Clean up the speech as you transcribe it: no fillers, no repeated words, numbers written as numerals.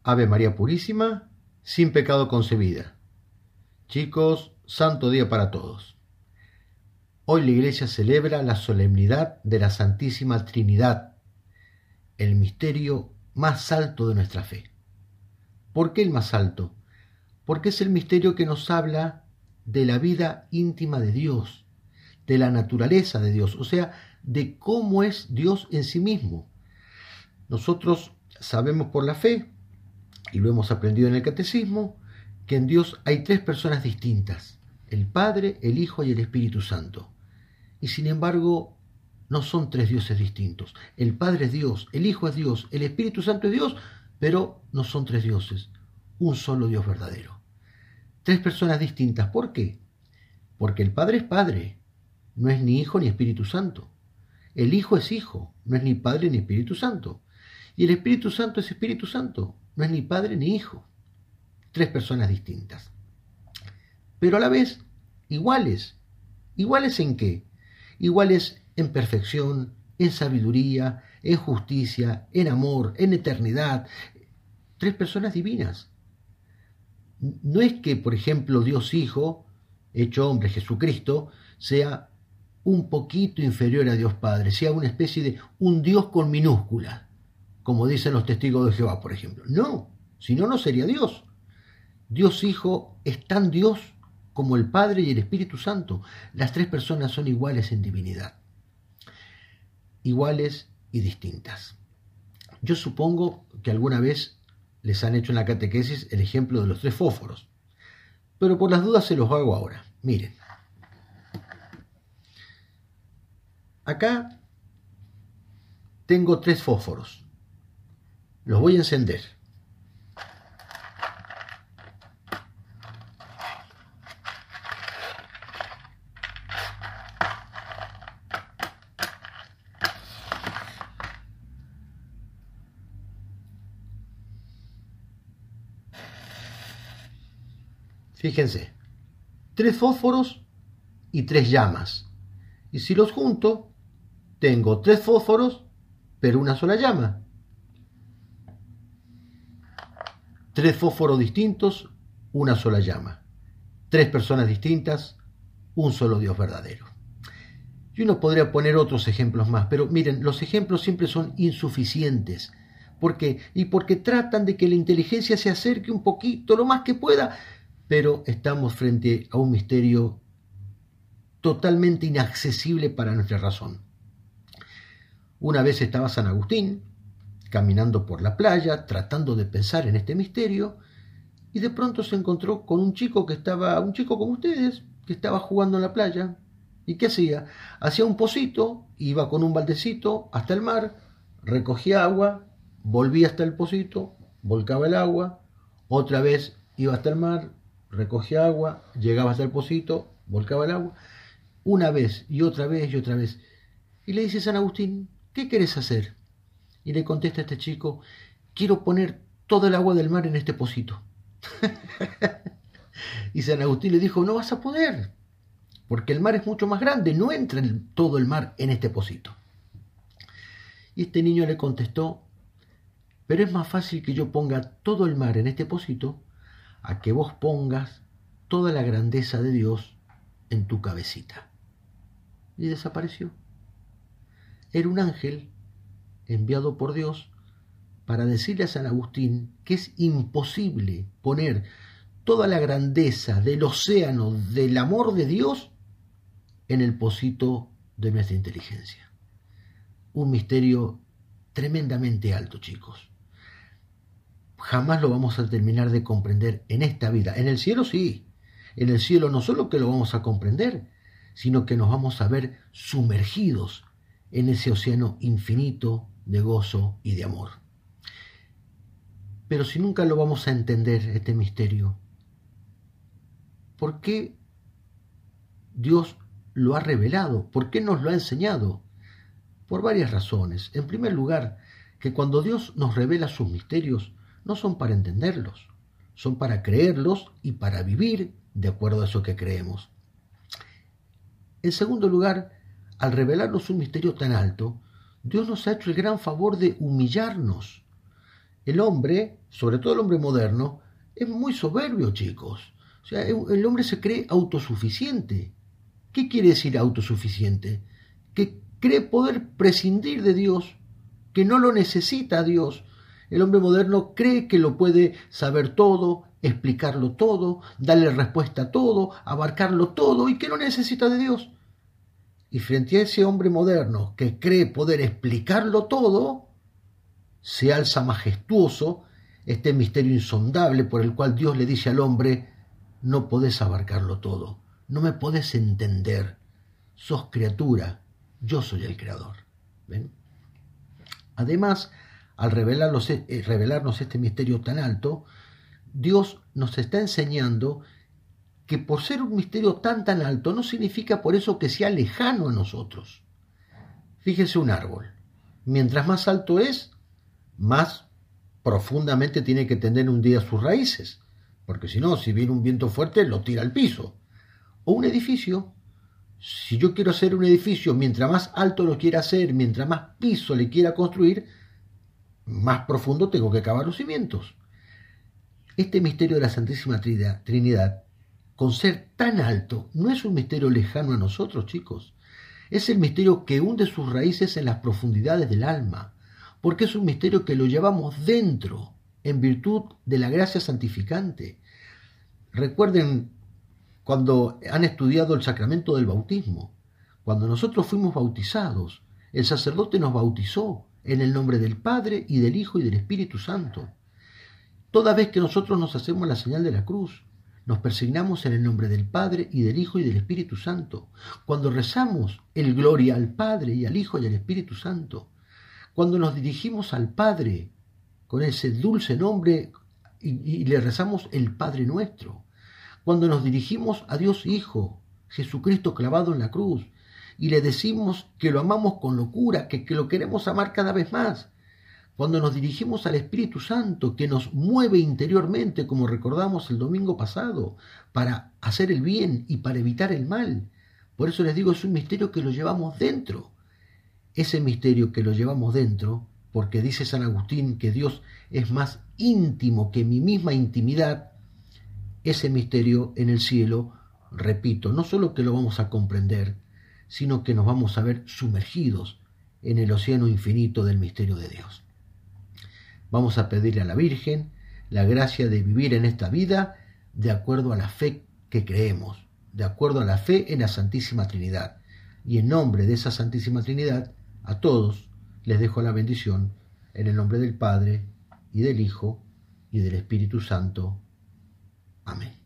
Ave María Purísima, sin pecado concebida. Chicos, santo día para todos. Hoy la Iglesia celebra la solemnidad de la Santísima Trinidad, el misterio más alto de nuestra fe. ¿Por qué el más alto? Porque es el misterio que nos habla de la vida íntima de Dios, de la naturaleza de Dios, o sea, de cómo es Dios en sí mismo. Nosotros sabemos por la fe, y lo hemos aprendido en el Catecismo, que en Dios hay tres personas distintas, el Padre, el Hijo y el Espíritu Santo. Y sin embargo, no son tres dioses distintos. El Padre es Dios, el Hijo es Dios, el Espíritu Santo es Dios, pero no son tres dioses, un solo Dios verdadero. Tres personas distintas. ¿Por qué? Porque el Padre es Padre, no es ni Hijo ni Espíritu Santo. El Hijo es Hijo, no es ni Padre ni Espíritu Santo. Y el Espíritu Santo es Espíritu Santo, no es ni Padre ni Hijo. Tres personas distintas. Pero a la vez, iguales. ¿Iguales en qué? Iguales en perfección, en sabiduría, en justicia, en amor, en eternidad. Tres personas divinas. No es que, por ejemplo, Dios Hijo, hecho hombre, Jesucristo, sea un poquito inferior a Dios Padre, sea una especie de un Dios con minúscula, como dicen los testigos de Jehová, por ejemplo. No, si no, no sería Dios. Dios Hijo es tan Dios como el Padre y el Espíritu Santo. Las tres personas son iguales en divinidad. Iguales y distintas. Yo supongo que alguna vez les han hecho en la catequesis el ejemplo de los tres fósforos. Pero por las dudas se los hago ahora. Miren. Acá tengo tres fósforos. Los voy a encender. Fíjense, tres fósforos y tres llamas. Y si los junto, tengo tres fósforos, pero una sola llama. Tres fósforos distintos, una sola llama. Tres personas distintas, un solo Dios verdadero. Y uno podría poner otros ejemplos más, pero miren, los ejemplos siempre son insuficientes. ¿Por qué? Y porque tratan de que la inteligencia se acerque un poquito, lo más que pueda, pero estamos frente a un misterio totalmente inaccesible para nuestra razón. Una vez estaba San Agustín caminando por la playa, tratando de pensar en este misterio, y de pronto se encontró con un chico como ustedes, que estaba jugando en la playa. ¿Y qué hacía? Hacía un pocito, iba con un baldecito hasta el mar, recogía agua, volvía hasta el pocito, volcaba el agua, otra vez iba hasta el mar, recogía agua, llegaba hasta el pocito, volcaba el agua, una vez y otra vez y otra vez. Y le dice San Agustín, ¿qué querés hacer? Y le contesta a este chico, quiero poner todo el agua del mar en este pocito. Y San Agustín le dijo, no vas a poder, porque el mar es mucho más grande, no entra todo el mar en este pocito. Y este niño le contestó, pero es más fácil que yo ponga todo el mar en este pocito a que vos pongas toda la grandeza de Dios en tu cabecita. Y desapareció. Era un ángel enviado por Dios para decirle a San Agustín que es imposible poner toda la grandeza del océano del amor de Dios en el pocito de nuestra inteligencia. Un misterio tremendamente alto, chicos. Jamás lo vamos a terminar de comprender en esta vida. En el cielo sí. En el cielo no solo que lo vamos a comprender, sino que nos vamos a ver sumergidos en ese océano infinito de gozo y de amor. Pero si nunca lo vamos a entender, este misterio, ¿por qué Dios lo ha revelado? ¿Por qué nos lo ha enseñado? Por varias razones. En primer lugar, que cuando Dios nos revela sus misterios, no son para entenderlos, son para creerlos y para vivir de acuerdo a eso que creemos. En segundo lugar, al revelarnos un misterio tan alto, Dios nos ha hecho el gran favor de humillarnos. el hombre, sobre todo el hombre moderno, es muy soberbio, chicos. O sea, el hombre se cree autosuficiente. ¿Qué quiere decir autosuficiente? Que cree poder prescindir de Dios, que no lo necesita a Dios. El hombre moderno cree que lo puede saber todo, explicarlo todo, darle respuesta a todo, abarcarlo todo y que no necesita de Dios. Y frente a ese hombre moderno que cree poder explicarlo todo, se alza majestuoso este misterio insondable por el cual Dios le dice al hombre: no podés abarcarlo todo, no me podés entender, sos criatura, yo soy el creador. ¿Ven? Además, al revelarnos este misterio tan alto, Dios nos está enseñando que por ser un misterio tan alto no significa por eso que sea lejano a nosotros. Fíjese un árbol, mientras más alto es, más profundamente tiene que tener hundidas sus raíces, porque si no, si viene un viento fuerte, lo tira al piso. O un edificio, si yo quiero hacer un edificio, mientras más alto lo quiera hacer, mientras más piso le quiera construir, más profundo tengo que cavar los cimientos. Este misterio de la Santísima Trinidad, con ser tan alto, no es un misterio lejano a nosotros, chicos. Es el misterio que hunde sus raíces en las profundidades del alma, porque es un misterio que lo llevamos dentro, en virtud de la gracia santificante. Recuerden cuando han estudiado el sacramento del bautismo. Cuando nosotros fuimos bautizados, el sacerdote nos bautizó en el nombre del Padre y del Hijo y del Espíritu Santo. Toda vez que nosotros nos hacemos la señal de la cruz, nos persignamos en el nombre del Padre y del Hijo y del Espíritu Santo. Cuando rezamos el gloria al Padre y al Hijo y al Espíritu Santo. Cuando nos dirigimos al Padre con ese dulce nombre y le rezamos el Padre Nuestro. Cuando nos dirigimos a Dios Hijo, Jesucristo clavado en la cruz, y le decimos que lo amamos con locura, que lo queremos amar cada vez más. Cuando nos dirigimos al Espíritu Santo, que nos mueve interiormente, como recordamos el domingo pasado, para hacer el bien y para evitar el mal. Por eso les digo, es un misterio que lo llevamos dentro. Ese misterio que lo llevamos dentro, porque dice San Agustín que Dios es más íntimo que mi misma intimidad, ese misterio en el cielo, repito, no solo que lo vamos a comprender, sino que nos vamos a ver sumergidos en el océano infinito del misterio de Dios. Vamos a pedirle a la Virgen la gracia de vivir en esta vida de acuerdo a la fe que creemos, de acuerdo a la fe en la Santísima Trinidad. Y en nombre de esa Santísima Trinidad, a todos les dejo la bendición en el nombre del Padre, y del Hijo, y del Espíritu Santo. Amén.